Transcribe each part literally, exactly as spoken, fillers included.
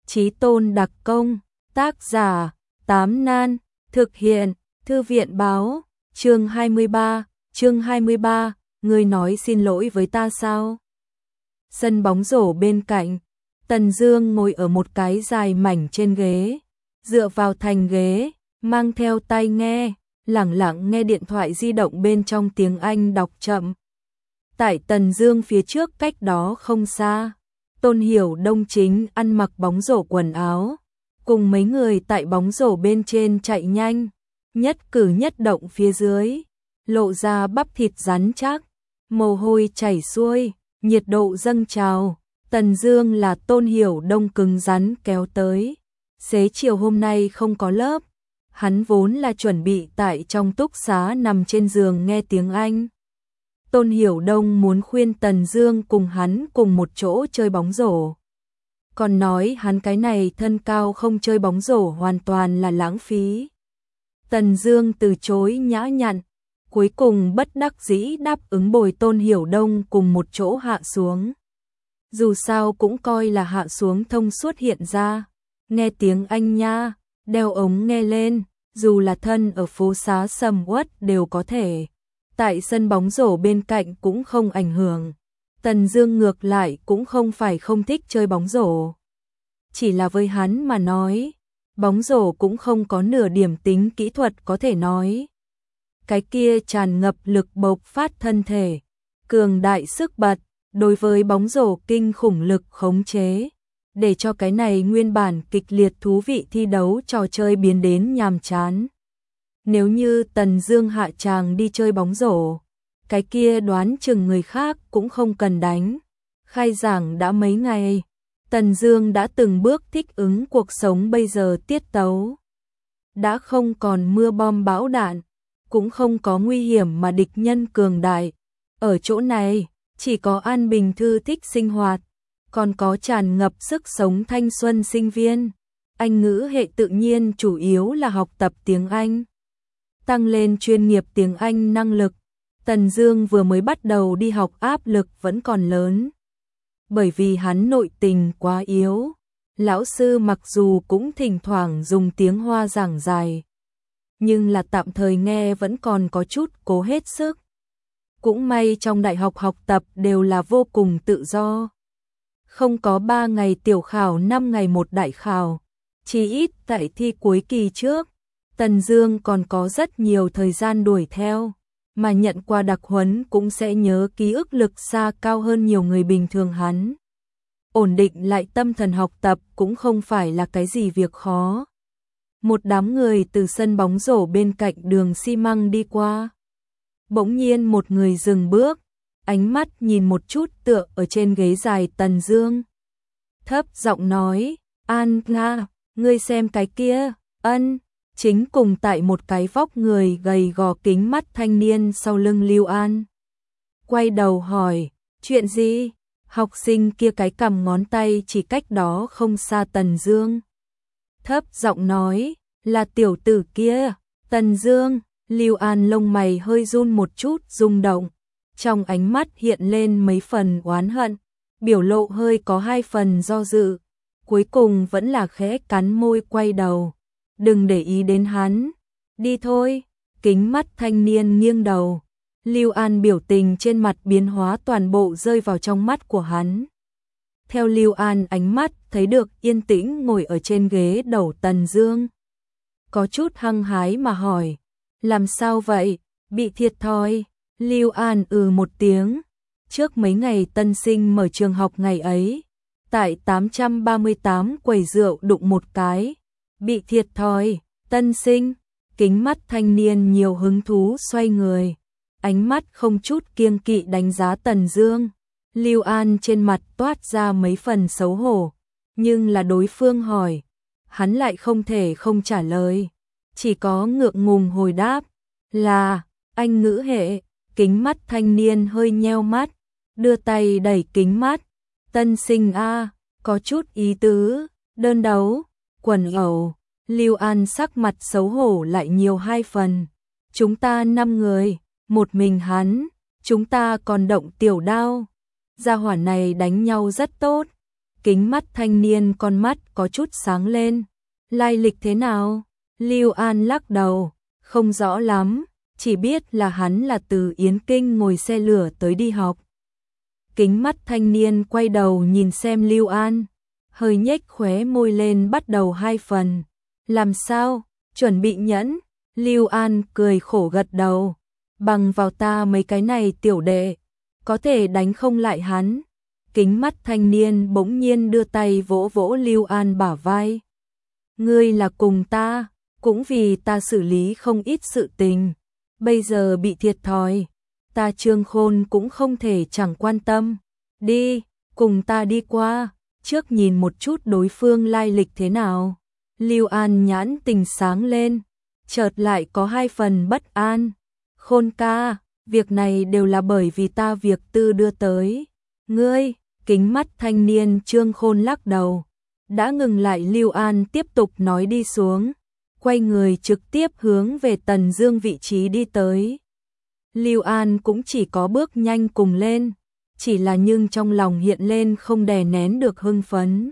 Chí Tôn đặc công, tác giả, Tám Nan, thực hiện, Thư viện báo, chương hai mươi ba, chương hai mươi ba, ngươi nói xin lỗi với ta sao? Sân bóng rổ bên cạnh, Tần Dương ngồi ở một cái dài mảnh trên ghế, dựa vào thành ghế, mang theo tai nghe, lẳng lặng nghe điện thoại di động bên trong tiếng Anh đọc chậm. Tại Tần Dương phía trước cách đó không xa, Tôn Hiểu Đông chính ăn mặc bóng rổ quần áo, cùng mấy người tại bóng rổ bên trên chạy nhanh, nhất cử nhất động phía dưới, lộ ra bắp thịt rắn chắc, mồ hôi chảy xuôi, nhiệt độ dâng trào. Tần Dương là Tôn Hiểu Đông cứng rắn kéo tới. Xế chiều hôm nay không có lớp, hắn vốn là chuẩn bị tại trong túc xá nằm trên giường nghe tiếng Anh. Tôn Hiểu Đông muốn khuyên Tần Dương cùng hắn cùng một chỗ chơi bóng rổ. Còn nói hắn cái này thân cao không chơi bóng rổ hoàn toàn là lãng phí. Tần Dương từ chối nhã nhặn, cuối cùng bất đắc dĩ đáp ứng bồi Tôn Hiểu Đông cùng một chỗ hạ xuống. Dù sao cũng coi là hạ xuống thông suốt hiện ra, nghe tiếng Anh nha, đeo ống nghe lên, dù là thân ở phố xá sầm uất đều có thể. Tại sân bóng rổ bên cạnh cũng không ảnh hưởng. Tần Dương ngược lại cũng không phải không thích chơi bóng rổ. Chỉ là với hắn mà nói, bóng rổ cũng không có nửa điểm tính kỹ thuật có thể nói. Cái kia tràn ngập lực bộc phát thân thể, cường đại sức bật, đối với bóng rổ kinh khủng lực khống chế, để cho cái này nguyên bản kịch liệt thú vị thi đấu trò chơi biến đến nhàm chán. Nếu như Tần Dương hạ tràng đi chơi bóng rổ, cái kia đoán chừng người khác cũng không cần đánh. Khai giảng đã mấy ngày, Tần Dương đã từng bước thích ứng cuộc sống bây giờ tiết tấu. Đã không còn mưa bom bão đạn, cũng không có nguy hiểm mà địch nhân cường đại. Ở chỗ này, chỉ có an bình thư thích sinh hoạt, còn có tràn ngập sức sống thanh xuân sinh viên. Anh ngữ hệ tự nhiên chủ yếu là học tập tiếng Anh, tăng lên chuyên nghiệp tiếng Anh năng lực. Tần Dương vừa mới bắt đầu đi học áp lực vẫn còn lớn, bởi vì hắn nội tình quá yếu. Lão sư mặc dù cũng thỉnh thoảng dùng tiếng Hoa giảng dài, nhưng là tạm thời nghe vẫn còn có chút cố hết sức. Cũng may trong đại học học tập đều là vô cùng tự do. Không có ba ngày tiểu khảo, năm ngày một đại khảo. Chỉ ít tại thi cuối kỳ trước, Tần Dương còn có rất nhiều thời gian đuổi theo, mà nhận qua đặc huấn cũng sẽ nhớ ký ức lực xa cao hơn nhiều người bình thường hắn. Ổn định lại tâm thần học tập cũng không phải là cái gì việc khó. Một đám người từ sân bóng rổ bên cạnh đường xi măng đi qua. Bỗng nhiên một người dừng bước, ánh mắt nhìn một chút tựa ở trên ghế dài Tần Dương. Thấp giọng nói, An Nga, ngươi xem cái kia. Ân, chính cùng tại một cái vóc người gầy gò kính mắt thanh niên sau lưng Lưu An. Quay đầu hỏi, chuyện gì? Học sinh kia cái cầm ngón tay chỉ cách đó không xa Tần Dương. Thấp giọng nói, là tiểu tử kia. Tần Dương. Lưu An lông mày hơi run một chút rung động, trong ánh mắt hiện lên mấy phần oán hận, biểu lộ hơi có hai phần do dự, cuối cùng vẫn là khẽ cắn môi quay đầu. Đừng để ý đến hắn, đi thôi. Kính mắt thanh niên nghiêng đầu, Lưu An biểu tình trên mặt biến hóa toàn bộ rơi vào trong mắt của hắn. Theo Lưu An ánh mắt thấy được yên tĩnh ngồi ở trên ghế đầu Tần Dương, có chút hăng hái mà hỏi, làm sao vậy, bị thiệt thòi? Lưu An ừ một tiếng, trước mấy ngày tân sinh mở trường học ngày ấy, tại tám trăm ba mươi tám quầy rượu đụng một cái, bị thiệt thòi. Tân sinh, kính mắt thanh niên nhiều hứng thú xoay người, ánh mắt không chút kiêng kỵ đánh giá Tần Dương. Lưu An trên mặt toát ra mấy phần xấu hổ, nhưng là đối phương hỏi, hắn lại không thể không trả lời, chỉ có ngượng ngùng hồi đáp, là Anh ngữ hệ. Kính mắt thanh niên hơi nheo mắt, đưa tay đẩy kính mắt, tân sinh a, có chút ý tứ, đơn đấu, quần ẩu. Lưu An sắc mặt xấu hổ lại nhiều hai phần, chúng ta năm người, một mình hắn, chúng ta còn động tiểu đao. Gia hỏa này đánh nhau rất tốt. Kính mắt thanh niên con mắt có chút sáng lên. Lai lịch thế nào? Lưu An lắc đầu, không rõ lắm, chỉ biết là hắn là từ Yến Kinh ngồi xe lửa tới đi học. Kính mắt thanh niên quay đầu nhìn xem Lưu An, hơi nhếch khóe môi lên bắt đầu hai phần. Làm sao? Chuẩn bị nhẫn? Lưu An cười khổ gật đầu. Bằng vào ta mấy cái này tiểu đệ, có thể đánh không lại hắn. Kính mắt thanh niên bỗng nhiên đưa tay vỗ vỗ Lưu An bả vai. Ngươi là cùng ta, cũng vì ta xử lý không ít sự tình. Bây giờ bị thiệt thòi, ta Trương Khôn cũng không thể chẳng quan tâm. Đi, cùng ta đi qua, trước nhìn một chút đối phương lai lịch thế nào. Lưu An nhãn tình sáng lên, chợt lại có hai phần bất an. Khôn ca, việc này đều là bởi vì ta việc tư đưa tới. Ngươi, kính mắt thanh niên Trương Khôn lắc đầu, đã ngừng lại. Lưu An tiếp tục nói đi xuống, quay người trực tiếp hướng về Tần Dương vị trí đi tới. Lưu An cũng chỉ có bước nhanh cùng lên, chỉ là nhưng trong lòng hiện lên không đè nén được hưng phấn.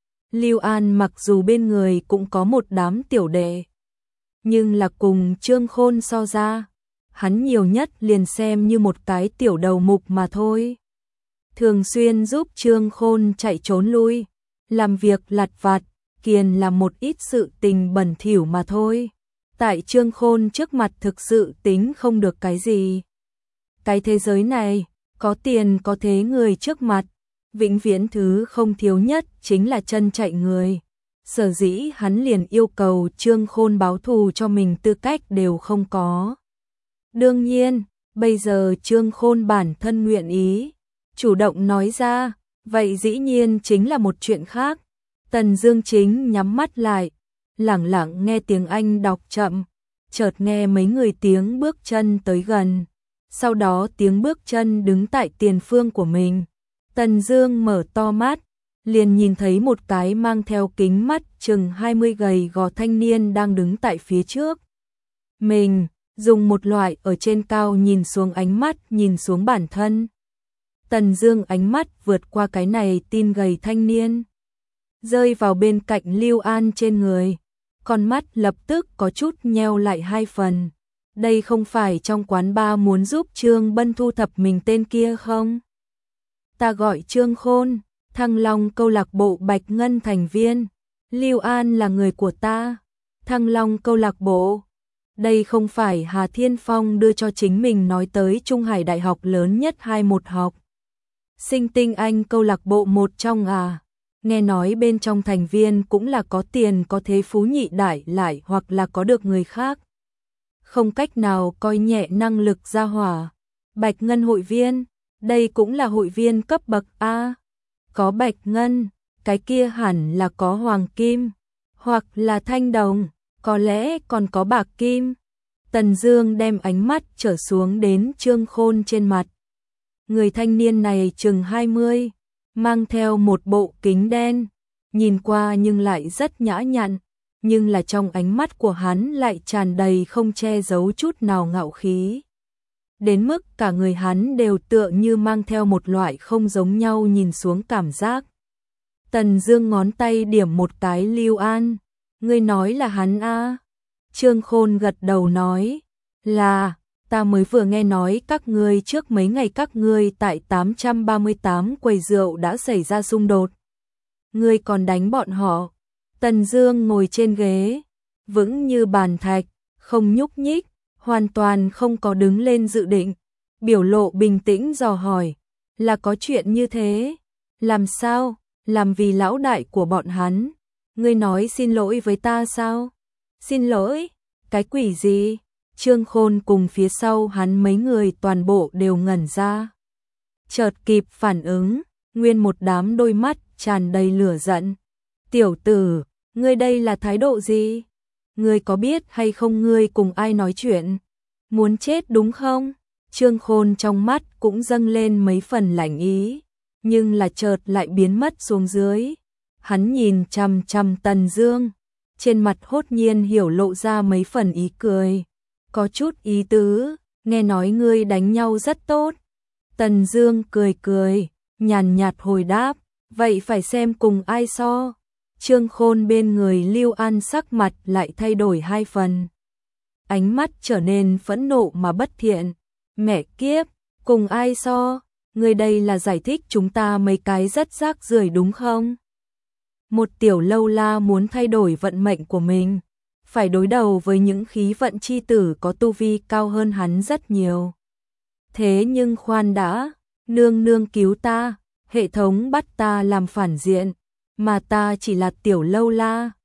Lưu An mặc dù bên người cũng có một đám tiểu đệ, nhưng là cùng Trương Khôn so ra, hắn nhiều nhất liền xem như một cái tiểu đầu mục mà thôi. Thường xuyên giúp Trương Khôn chạy trốn lui, làm việc lặt vặt, kiền là một ít sự tình bẩn thỉu mà thôi. Tại Trương Khôn trước mặt thực sự tính không được cái gì. Cái thế giới này, có tiền có thế người trước mặt, vĩnh viễn thứ không thiếu nhất chính là chân chạy người. Sở dĩ hắn liền yêu cầu Trương Khôn báo thù cho mình tư cách đều không có. Đương nhiên, bây giờ Trương Khôn bản thân nguyện ý, chủ động nói ra, vậy dĩ nhiên chính là một chuyện khác. Tần Dương chính nhắm mắt lại, lẳng lặng nghe tiếng Anh đọc chậm, chợt nghe mấy người tiếng bước chân tới gần. Sau đó tiếng bước chân đứng tại tiền phương của mình. Tần Dương mở to mắt, liền nhìn thấy một cái mang theo kính mắt chừng hai mươi gầy gò thanh niên đang đứng tại phía trước. Mình, dùng một loại ở trên cao nhìn xuống ánh mắt nhìn xuống bản thân. Tần Dương ánh mắt vượt qua cái này tin gầy thanh niên, rơi vào bên cạnh Lưu An trên người. Con mắt lập tức có chút nheo lại hai phần. Đây không phải trong quán bar muốn giúp Trương Bân thu thập mình tên kia không? Ta gọi Trương Khôn, Thăng Long câu lạc bộ Bạch Ngân thành viên. Lưu An là người của ta. Thăng Long câu lạc bộ. Đây không phải Hà Thiên Phong đưa cho chính mình nói tới Trung Hải Đại học lớn nhất hai một học. Sinh tinh anh câu lạc bộ một trong à? Nghe nói bên trong thành viên cũng là có tiền có thế phú nhị đại lại hoặc là có được người khác không cách nào coi nhẹ năng lực gia hỏa. Bạch Ngân hội viên, đây cũng là hội viên cấp bậc A. Có Bạch Ngân, cái kia hẳn là có Hoàng Kim, hoặc là Thanh Đồng, có lẽ còn có Bạc Kim. Tần Dương đem ánh mắt trở xuống đến Trương Khôn trên mặt. Người thanh niên này chừng hai mươi, mang theo một bộ kính đen, nhìn qua nhưng lại rất nhã nhặn, nhưng là trong ánh mắt của hắn lại tràn đầy không che giấu chút nào ngạo khí. Đến mức cả người hắn đều tựa như mang theo một loại không giống nhau nhìn xuống cảm giác. Tần Dương ngón tay điểm một cái Lưu An, ngươi nói là hắn a? Trương Khôn gật đầu nói, là, ta mới vừa nghe nói các ngươi trước mấy ngày các ngươi tại tám trăm ba mươi tám quầy rượu đã xảy ra xung đột. Ngươi còn đánh bọn họ. Tần Dương ngồi trên ghế, vững như bàn thạch, không nhúc nhích, hoàn toàn không có đứng lên dự định, biểu lộ bình tĩnh dò hỏi, là có chuyện như thế? Làm sao? Làm vì lão đại của bọn hắn. Ngươi nói xin lỗi với ta sao? Xin lỗi? Cái quỷ gì? Trương Khôn cùng phía sau hắn mấy người toàn bộ đều ngẩn ra. Chợt kịp phản ứng, nguyên một đám đôi mắt tràn đầy lửa giận. Tiểu tử, ngươi đây là thái độ gì? Ngươi có biết hay không ngươi cùng ai nói chuyện? Muốn chết đúng không? Trương Khôn trong mắt cũng dâng lên mấy phần lạnh ý, nhưng là chợt lại biến mất xuống dưới. Hắn nhìn chằm chằm Tần Dương, trên mặt hốt nhiên hiểu lộ ra mấy phần ý cười. Có chút ý tứ, nghe nói ngươi đánh nhau rất tốt. Tần Dương cười cười, nhàn nhạt hồi đáp, Vậy phải xem cùng ai so. Trương Khôn bên người Lưu An sắc mặt lại thay đổi hai phần. Ánh mắt trở nên phẫn nộ mà bất thiện. Mẹ kiếp, cùng ai so? Người đây là giải thích chúng ta mấy cái rất rác rưởi đúng không? Một tiểu lâu la muốn thay đổi vận mệnh của mình, phải đối đầu với những khí vận chi tử có tu vi cao hơn hắn rất nhiều. Thế nhưng khoan đã, nương nương cứu ta, hệ thống bắt ta làm phản diện, mà ta chỉ là tiểu lâu la.